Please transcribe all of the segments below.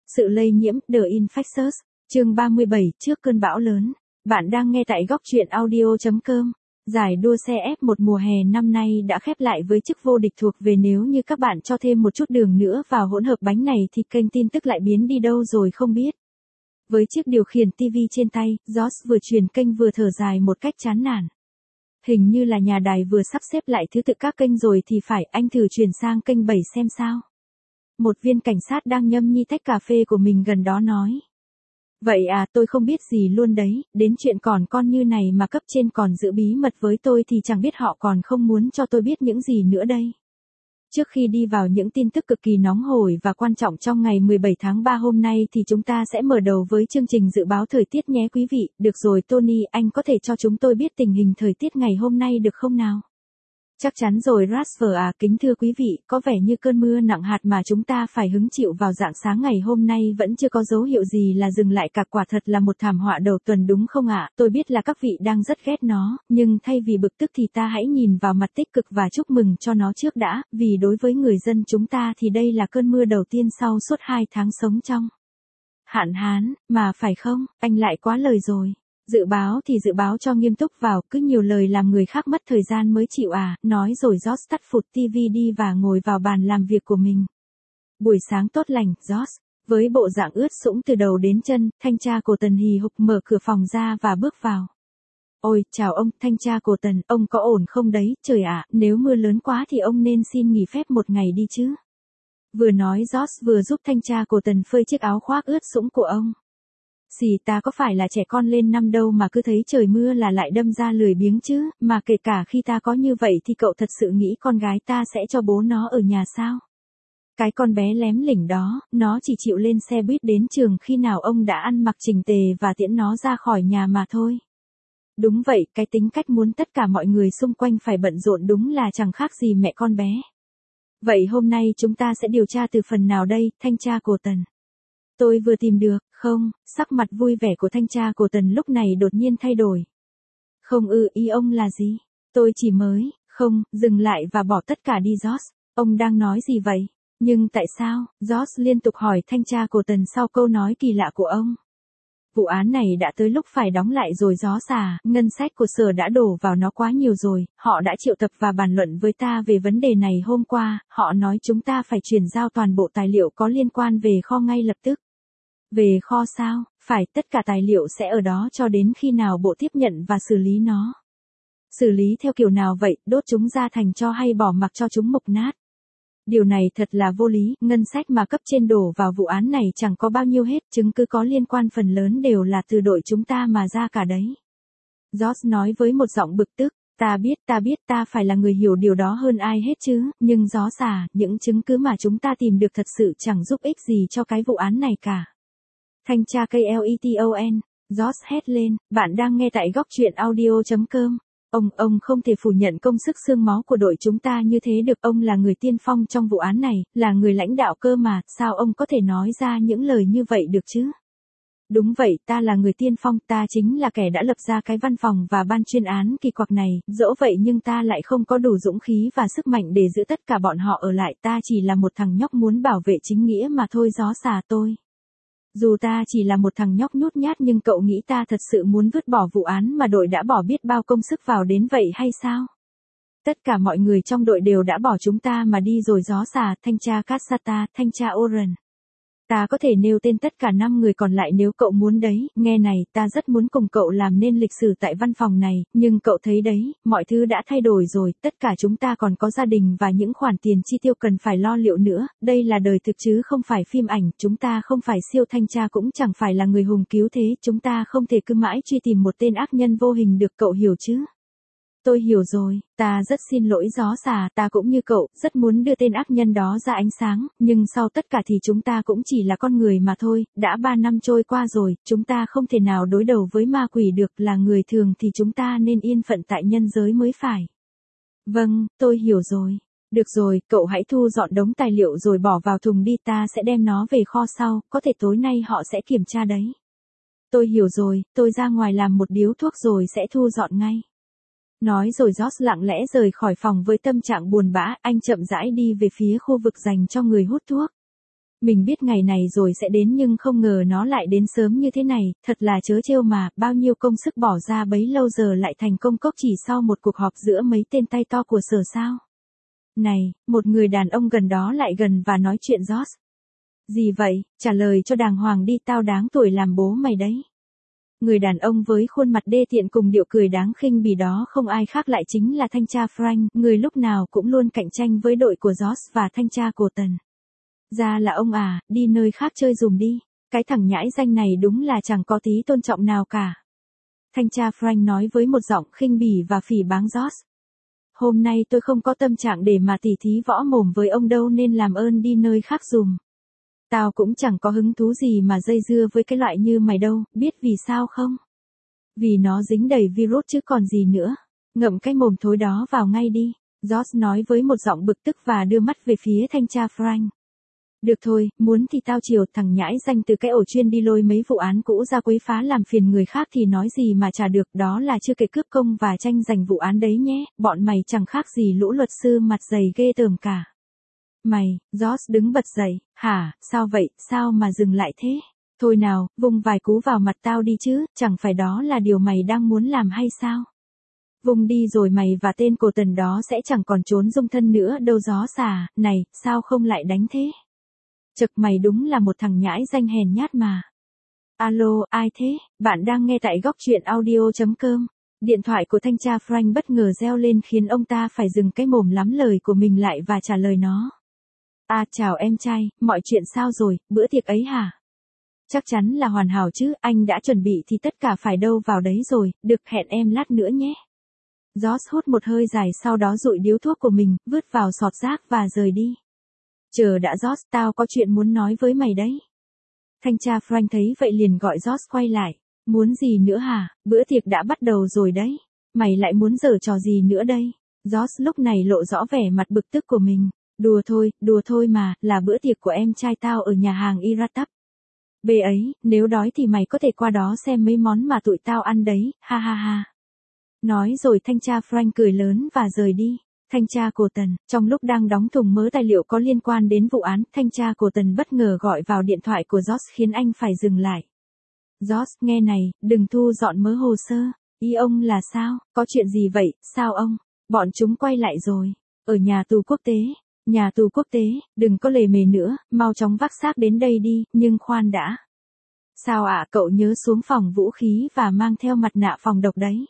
Sự lây nhiễm, The Infectious, chương 37, trước cơn bão lớn. Bạn đang nghe tại góc truyện audio.com. Giải đua xe F1 mùa hè năm nay đã khép lại với chức vô địch thuộc về, nếu như các bạn cho thêm một chút đường nữa vào hỗn hợp bánh này thì kênh tin tức lại biến đi đâu rồi không biết. Với chiếc điều khiển TV trên tay, George vừa chuyển kênh vừa thở dài một cách chán nản. Hình như là nhà đài vừa sắp xếp lại thứ tự các kênh rồi thì phải, anh thử chuyển sang kênh 7 xem sao. Một viên cảnh sát đang nhâm nhi tách cà phê của mình gần đó nói. Vậy à, tôi không biết gì luôn đấy, đến chuyện còn con như này mà cấp trên còn giữ bí mật với tôi thì chẳng biết họ còn không muốn cho tôi biết những gì nữa đây. Trước khi đi vào những tin tức cực kỳ nóng hổi và quan trọng trong ngày 17 tháng 3 hôm nay thì chúng ta sẽ mở đầu với chương trình dự báo thời tiết nhé quý vị. Được rồi Tony, anh có thể cho chúng tôi biết tình hình thời tiết ngày hôm nay được không nào? Chắc chắn rồi Rasper à, kính thưa quý vị, có vẻ như cơn mưa nặng hạt mà chúng ta phải hứng chịu vào rạng sáng ngày hôm nay vẫn chưa có dấu hiệu gì là dừng lại cả, quả thật là một thảm họa đầu tuần đúng không ạ? Tôi biết là các vị đang rất ghét nó, nhưng thay vì bực tức thì ta hãy nhìn vào mặt tích cực và chúc mừng cho nó trước đã, vì đối với người dân chúng ta thì đây là cơn mưa đầu tiên sau suốt 2 tháng sống trong hạn hán, mà phải không, anh lại quá lời rồi. Dự báo thì dự báo cho nghiêm túc vào, cứ nhiều lời làm người khác mất thời gian mới chịu à, nói rồi George tắt phụt TV đi và ngồi vào bàn làm việc của mình. Buổi sáng tốt lành, George, với bộ dạng ướt sũng từ đầu đến chân, thanh tra cổ tần hì hục mở cửa phòng ra và bước vào. Ôi, chào ông, thanh tra cổ tần, ông có ổn không đấy, trời ạ, nếu mưa lớn quá thì ông nên xin nghỉ phép một ngày đi chứ. Vừa nói George vừa giúp thanh tra cổ tần phơi chiếc áo khoác ướt sũng của ông. Xì, ta có phải là trẻ con lên năm đâu mà cứ thấy trời mưa là lại đâm ra lười biếng chứ, mà kể cả khi ta có như vậy thì cậu thật sự nghĩ con gái ta sẽ cho bố nó ở nhà sao? Cái con bé lém lỉnh đó, nó chỉ chịu lên xe buýt đến trường khi nào ông đã ăn mặc chỉnh tề và tiễn nó ra khỏi nhà mà thôi. Đúng vậy, cái tính cách muốn tất cả mọi người xung quanh phải bận rộn đúng là chẳng khác gì mẹ con bé. Vậy hôm nay chúng ta sẽ điều tra từ phần nào đây, thanh tra cổ tần? Tôi vừa tìm được, không, sắc mặt vui vẻ của thanh tra cổ tần lúc này đột nhiên thay đổi. Không ý ông là gì? Tôi chỉ mới, không, dừng lại và bỏ tất cả đi George. Ông đang nói gì vậy? Nhưng tại sao? George liên tục hỏi thanh tra cổ tần sau câu nói kỳ lạ của ông. Vụ án này đã tới lúc phải đóng lại rồi George à, ngân sách của sở đã đổ vào nó quá nhiều rồi, họ đã triệu tập và bàn luận với ta về vấn đề này hôm qua, họ nói chúng ta phải chuyển giao toàn bộ tài liệu có liên quan về kho ngay lập tức. Về kho sao, phải, tất cả tài liệu sẽ ở đó cho đến khi nào bộ tiếp nhận và xử lý nó. Xử lý theo kiểu nào vậy, đốt chúng ra thành tro hay bỏ mặc cho chúng mục nát? Điều này thật là vô lý, ngân sách mà cấp trên đổ vào vụ án này chẳng có bao nhiêu hết, chứng cứ có liên quan phần lớn đều là từ đội chúng ta mà ra cả đấy. George nói với một giọng bực tức, ta biết ta phải là người hiểu điều đó hơn ai hết chứ, nhưng George à, những chứng cứ mà chúng ta tìm được thật sự chẳng giúp ích gì cho cái vụ án này cả. Thanh tra KLETON, George hét lên, bạn đang nghe tại góc truyện audio.com. Ông không thể phủ nhận công sức xương máu của đội chúng ta như thế được, ông là người tiên phong trong vụ án này, là người lãnh đạo cơ mà, sao ông có thể nói ra những lời như vậy được chứ? Đúng vậy, ta là người tiên phong, ta chính là kẻ đã lập ra cái văn phòng và ban chuyên án kỳ quặc này, dẫu vậy nhưng ta lại không có đủ dũng khí và sức mạnh để giữ tất cả bọn họ ở lại, ta chỉ là một thằng nhóc muốn bảo vệ chính nghĩa mà thôi gió xà tôi. Dù ta chỉ là một thằng nhóc nhút nhát nhưng cậu nghĩ ta thật sự muốn vứt bỏ vụ án mà đội đã bỏ biết bao công sức vào đến vậy hay sao? Tất cả mọi người trong đội đều đã bỏ chúng ta mà đi rồi gió xà, thanh tra Cassata, thanh tra Oren. Ta có thể nêu tên tất cả 5 người còn lại nếu cậu muốn đấy, nghe này, ta rất muốn cùng cậu làm nên lịch sử tại văn phòng này, nhưng cậu thấy đấy, mọi thứ đã thay đổi rồi, tất cả chúng ta còn có gia đình và những khoản tiền chi tiêu cần phải lo liệu nữa, đây là đời thực chứ không phải phim ảnh, chúng ta không phải siêu thanh tra cũng chẳng phải là người hùng cứu thế, chúng ta không thể cứ mãi truy tìm một tên ác nhân vô hình được, cậu hiểu chứ? Tôi hiểu rồi, ta rất xin lỗi gió xà, ta cũng như cậu, rất muốn đưa tên ác nhân đó ra ánh sáng, nhưng sau tất cả thì chúng ta cũng chỉ là con người mà thôi, đã 3 năm trôi qua rồi, chúng ta không thể nào đối đầu với ma quỷ được, là người thường thì chúng ta nên yên phận tại nhân giới mới phải. Vâng, tôi hiểu rồi. Được rồi, cậu hãy thu dọn đống tài liệu rồi bỏ vào thùng đi, ta sẽ đem nó về kho sau, có thể tối nay họ sẽ kiểm tra đấy. Tôi hiểu rồi, tôi ra ngoài làm một điếu thuốc rồi sẽ thu dọn ngay. Nói rồi George lặng lẽ rời khỏi phòng với tâm trạng buồn bã, anh chậm rãi đi về phía khu vực dành cho người hút thuốc. Mình biết ngày này rồi sẽ đến nhưng không ngờ nó lại đến sớm như thế này, thật là trớ trêu mà, bao nhiêu công sức bỏ ra bấy lâu giờ lại thành công cốc chỉ sau một cuộc họp giữa mấy tên tay to của sở sao. Này, một người đàn ông gần đó lại gần và nói chuyện George. Gì vậy, trả lời cho đàng hoàng đi, tao đáng tuổi làm bố mày đấy. Người đàn ông với khuôn mặt đê tiện cùng điệu cười đáng khinh bỉ đó không ai khác lại chính là thanh tra Frank, người lúc nào cũng luôn cạnh tranh với đội của George và thanh tra của Tần. Ra là ông à, đi nơi khác chơi dùm đi, cái thằng nhãi danh này đúng là chẳng có tí tôn trọng nào cả. Thanh tra Frank nói với một giọng khinh bỉ và phỉ báng George. Hôm nay tôi không có tâm trạng để mà tỉ thí võ mồm với ông đâu nên làm ơn đi nơi khác dùm. Tao cũng chẳng có hứng thú gì mà dây dưa với cái loại như mày đâu, biết vì sao không? Vì nó dính đầy virus chứ còn gì nữa. Ngậm cái mồm thối đó vào ngay đi, George nói với một giọng bực tức và đưa mắt về phía thanh tra Frank. Được thôi, muốn thì tao chiều, thằng nhãi danh từ cái ổ chuyên đi lôi mấy vụ án cũ ra quấy phá làm phiền người khác thì nói gì mà trả được, đó là chưa kể cướp công và tranh giành vụ án đấy nhé, bọn mày chẳng khác gì lũ luật sư mặt dày ghê tởm cả. Mày, George đứng bật dậy, hả, sao vậy, sao mà dừng lại thế? Thôi nào, vung vài cú vào mặt tao đi chứ, chẳng phải đó là điều mày đang muốn làm hay sao? Vung đi rồi mày và tên cổ Tần đó sẽ chẳng còn trốn dung thân nữa đâu gió xà, này, sao không lại đánh thế? Chực mày đúng là một thằng nhãi danh hèn nhát mà. Alo, ai thế? Bạn đang nghe tại góc truyện audio.com. Điện thoại của thanh tra Frank bất ngờ reo lên khiến ông ta phải dừng cái mồm lắm lời của mình lại và trả lời nó. À chào em trai, mọi chuyện sao rồi, bữa tiệc ấy hả? Chắc chắn là hoàn hảo chứ, anh đã chuẩn bị thì tất cả phải đâu vào đấy rồi, được hẹn em lát nữa nhé. George hút một hơi dài sau đó dụi điếu thuốc của mình, vứt vào sọt rác và rời đi. Chờ đã George, tao có chuyện muốn nói với mày đấy. Thanh tra Frank thấy vậy liền gọi George quay lại. Muốn gì nữa hả, bữa tiệc đã bắt đầu rồi đấy. Mày lại muốn giở trò gì nữa đây? George lúc này lộ rõ vẻ mặt bực tức của mình. Đùa thôi mà, là bữa tiệc của em trai tao ở nhà hàng Iratab. Bê ấy, nếu đói thì mày có thể qua đó xem mấy món mà tụi tao ăn đấy, ha ha ha. Nói rồi thanh tra Frank cười lớn và rời đi. Thanh tra của Tần, trong lúc đang đóng thùng mớ tài liệu có liên quan đến vụ án, thanh tra của Tần bất ngờ gọi vào điện thoại của George khiến anh phải dừng lại. George, nghe này, đừng thu dọn mớ hồ sơ. Ý ông là sao, có chuyện gì vậy, sao ông? Bọn chúng quay lại rồi. Ở nhà tù quốc tế. Nhà tù quốc tế, đừng có lề mề nữa, mau chóng vác xác đến đây đi, nhưng khoan đã. Sao ạ, cậu nhớ xuống phòng vũ khí và mang theo mặt nạ phòng độc đấy.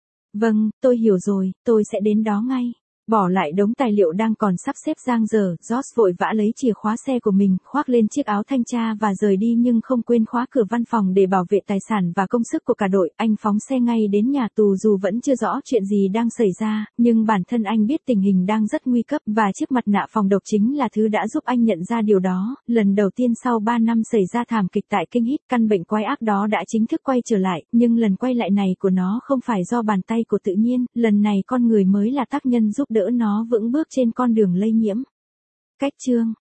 Vâng, tôi hiểu rồi, tôi sẽ đến đó ngay. Bỏ lại đống tài liệu đang còn sắp xếp dang dở, George vội vã lấy chìa khóa xe của mình, khoác lên chiếc áo thanh tra và rời đi nhưng không quên khóa cửa văn phòng để bảo vệ tài sản và công sức của cả đội. Anh phóng xe ngay đến nhà tù dù vẫn chưa rõ chuyện gì đang xảy ra, nhưng bản thân anh biết tình hình đang rất nguy cấp và chiếc mặt nạ phòng độc chính là thứ đã giúp anh nhận ra điều đó. Lần đầu tiên sau 3 năm xảy ra thảm kịch tại Kinh Hít, căn bệnh quái ác đó đã chính thức quay trở lại, nhưng lần quay lại này của nó không phải do bàn tay của tự nhiên, lần này con người mới là tác nhân giúp đỡ nó vững bước trên con đường lây nhiễm. Cách chương